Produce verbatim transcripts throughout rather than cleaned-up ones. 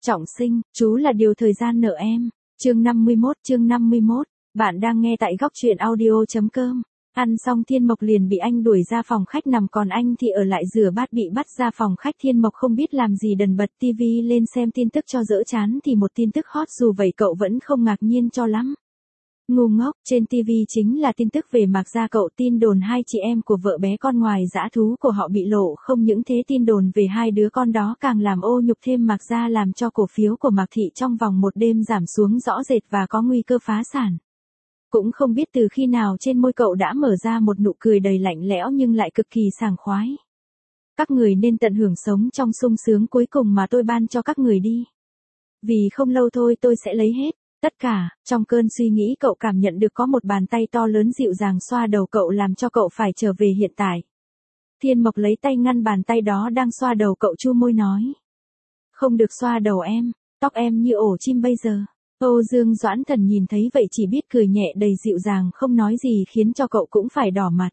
Trọng sinh, chú là điều thời gian nợ em. Chương năm mươi mốt, chương năm mươi mốt. Bạn đang nghe tại góc truyện audio chấm com. Ăn xong Thiên Mộc liền bị anh đuổi ra phòng khách nằm, còn anh thì ở lại rửa bát. Bị bắt ra phòng khách, Thiên Mộc không biết làm gì, đần bật tivi lên xem tin tức cho đỡ chán thì một tin tức hot, dù vậy cậu vẫn không ngạc nhiên cho lắm. Ngu ngốc, trên tivi chính là tin tức về Mạc Gia cậu. Tin đồn hai chị em của vợ bé con ngoài dã thú của họ bị lộ. Không những thế, tin đồn về hai đứa con đó càng làm ô nhục thêm Mạc Gia, làm cho cổ phiếu của Mạc Thị trong vòng một đêm giảm xuống rõ rệt và có nguy cơ phá sản. Cũng không biết từ khi nào trên môi cậu đã mở ra một nụ cười đầy lạnh lẽo nhưng lại cực kỳ sảng khoái. Các người nên tận hưởng sống trong sung sướng cuối cùng mà tôi ban cho các người đi. Vì không lâu thôi tôi sẽ lấy hết tất cả. Trong cơn suy nghĩ, cậu cảm nhận được có một bàn tay to lớn dịu dàng xoa đầu cậu, làm cho cậu phải trở về hiện tại. Thiên Mộc lấy tay ngăn bàn tay đó đang xoa đầu cậu, chu môi nói. Không được xoa đầu em, tóc em như ổ chim bây giờ. Âu Dương Doãn Thần nhìn thấy vậy chỉ biết cười nhẹ đầy dịu dàng, không nói gì, khiến cho cậu cũng phải đỏ mặt.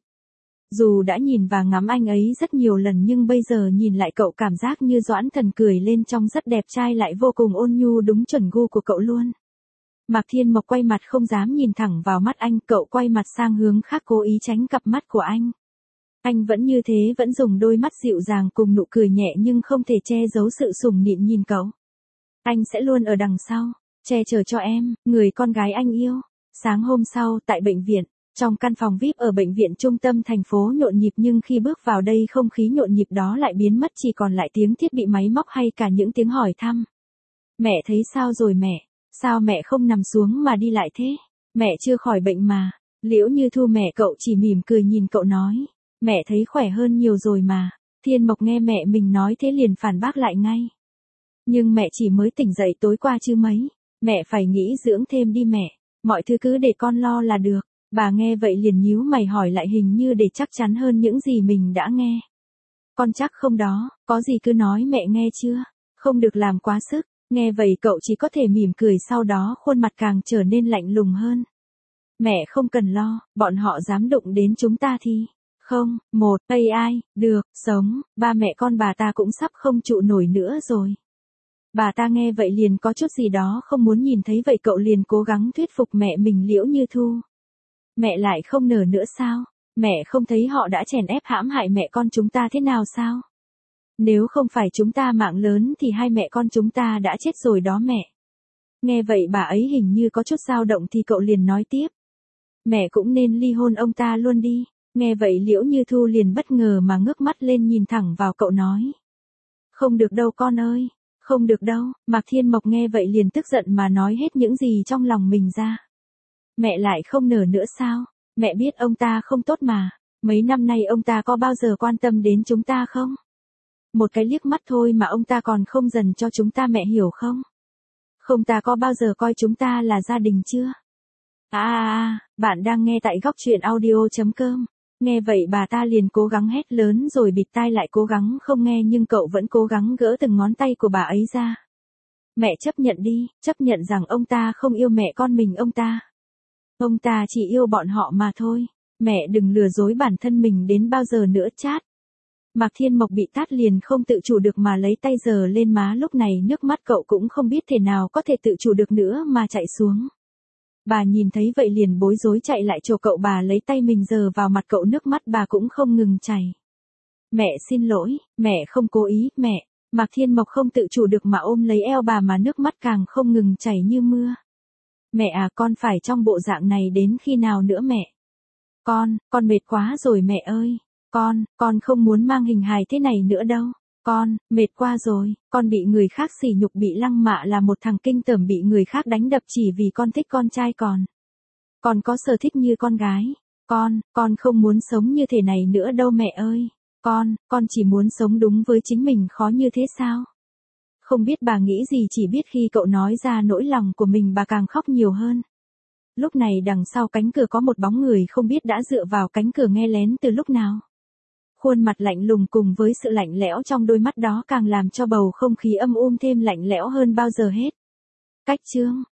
Dù đã nhìn và ngắm anh ấy rất nhiều lần nhưng bây giờ nhìn lại cậu cảm giác như Doãn Thần cười lên trông rất đẹp trai lại vô cùng ôn nhu, đúng chuẩn gu của cậu luôn. Mạc Thiên Mộc quay mặt không dám nhìn thẳng vào mắt anh, cậu quay mặt sang hướng khác cố ý tránh cặp mắt của anh. Anh vẫn như thế, vẫn dùng đôi mắt dịu dàng cùng nụ cười nhẹ nhưng không thể che giấu sự sủng nịnh nhìn cậu. Anh sẽ luôn ở đằng sau, che chở cho em, người con gái anh yêu. Sáng hôm sau, tại bệnh viện, trong căn phòng vi ai pi ở bệnh viện trung tâm thành phố nhộn nhịp, nhưng khi bước vào đây không khí nhộn nhịp đó lại biến mất, chỉ còn lại tiếng thiết bị máy móc hay cả những tiếng hỏi thăm. Mẹ thấy sao rồi mẹ? Sao mẹ không nằm xuống mà đi lại thế? Mẹ chưa khỏi bệnh mà. Liễu Như Thu mẹ cậu chỉ mỉm cười nhìn cậu nói. Mẹ thấy khỏe hơn nhiều rồi mà. Thiên Mộc nghe mẹ mình nói thế liền phản bác lại ngay. Nhưng mẹ chỉ mới tỉnh dậy tối qua chứ mấy. Mẹ phải nghỉ dưỡng thêm đi mẹ. Mọi thứ cứ để con lo là được. Bà nghe vậy liền nhíu mày hỏi lại, hình như để chắc chắn hơn những gì mình đã nghe. Con chắc không đó, có gì cứ nói mẹ nghe chưa? Không được làm quá sức. Nghe vậy cậu chỉ có thể mỉm cười, sau đó khuôn mặt càng trở nên lạnh lùng hơn. Mẹ không cần lo, bọn họ dám đụng đến chúng ta thì... Không, một, a i, được, sống, ba mẹ con bà ta cũng sắp không trụ nổi nữa rồi. Bà ta nghe vậy liền có chút gì đó không muốn nhìn thấy, vậy cậu liền cố gắng thuyết phục mẹ mình. Liễu Như Thu. Mẹ lại không nở nữa sao? Mẹ không thấy họ đã chèn ép hãm hại mẹ con chúng ta thế nào sao? Nếu không phải chúng ta mạng lớn thì hai mẹ con chúng ta đã chết rồi đó mẹ. Nghe vậy bà ấy hình như có chút dao động thì cậu liền nói tiếp. Mẹ cũng nên ly hôn ông ta luôn đi. Nghe vậy Liễu Như Thu liền bất ngờ mà ngước mắt lên nhìn thẳng vào cậu nói. Không được đâu con ơi, không được đâu. Mạc Thiên Mộc nghe vậy liền tức giận mà nói hết những gì trong lòng mình ra. Mẹ lại không nở nữa sao? Mẹ biết ông ta không tốt mà. Mấy năm nay ông ta có bao giờ quan tâm đến chúng ta không? Một cái liếc mắt thôi mà ông ta còn không dần cho chúng ta, mẹ hiểu không? Không, ta có bao giờ coi chúng ta là gia đình chưa? À à à, bạn đang nghe tại góc truyện audio chấm com. Nghe vậy bà ta liền cố gắng hét lớn rồi bịt tai lại cố gắng không nghe, nhưng cậu vẫn cố gắng gỡ từng ngón tay của bà ấy ra. Mẹ chấp nhận đi, chấp nhận rằng ông ta không yêu mẹ con mình ông ta. Ông ta chỉ yêu bọn họ mà thôi. Mẹ đừng lừa dối bản thân mình đến bao giờ nữa chát. Mạc Thiên Mộc bị tát liền không tự chủ được mà lấy tay giở lên má, lúc này nước mắt cậu cũng không biết thế nào có thể tự chủ được nữa mà chạy xuống. Bà nhìn thấy vậy liền bối rối chạy lại chỗ cậu, bà lấy tay mình giở vào mặt cậu, nước mắt bà cũng không ngừng chảy. Mẹ xin lỗi, mẹ không cố ý, mẹ. Mạc Thiên Mộc không tự chủ được mà ôm lấy eo bà mà nước mắt càng không ngừng chảy như mưa. Mẹ à, con phải trong bộ dạng này đến khi nào nữa mẹ? Con, con mệt quá rồi mẹ ơi. Con, con không muốn mang hình hài thế này nữa đâu. Con, mệt quá rồi, con bị người khác sỉ nhục, bị lăng mạ, là một thằng kinh tởm, bị người khác đánh đập chỉ vì con thích con trai con. Con có sở thích như con gái. Con, con không muốn sống như thế này nữa đâu mẹ ơi. Con, con chỉ muốn sống đúng với chính mình, khó như thế sao? Không biết bà nghĩ gì, chỉ biết khi cậu nói ra nỗi lòng của mình bà càng khóc nhiều hơn. Lúc này đằng sau cánh cửa có một bóng người không biết đã dựa vào cánh cửa nghe lén từ lúc nào. Khuôn mặt lạnh lùng cùng với sự lạnh lẽo trong đôi mắt đó càng làm cho bầu không khí âm um thêm lạnh lẽo hơn bao giờ hết. Cách chương,